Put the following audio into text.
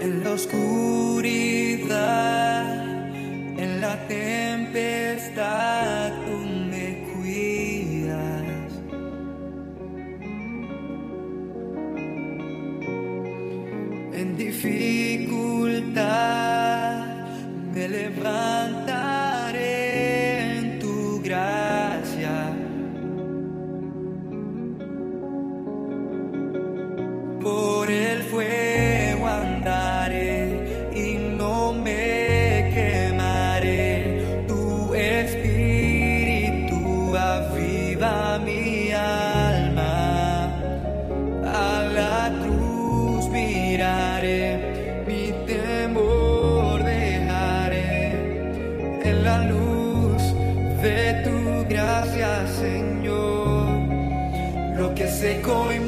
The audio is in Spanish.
En la oscuridad, en la tempestad, tú me cuidas. En dificultad me levantaré en tu gracia. Por el fuego andaré y no me quemaré. Tu espíritu aviva mi alma. A la cruz miraré, mi temor dejaré. En la luz de tu gracia, Señor, lo que seco y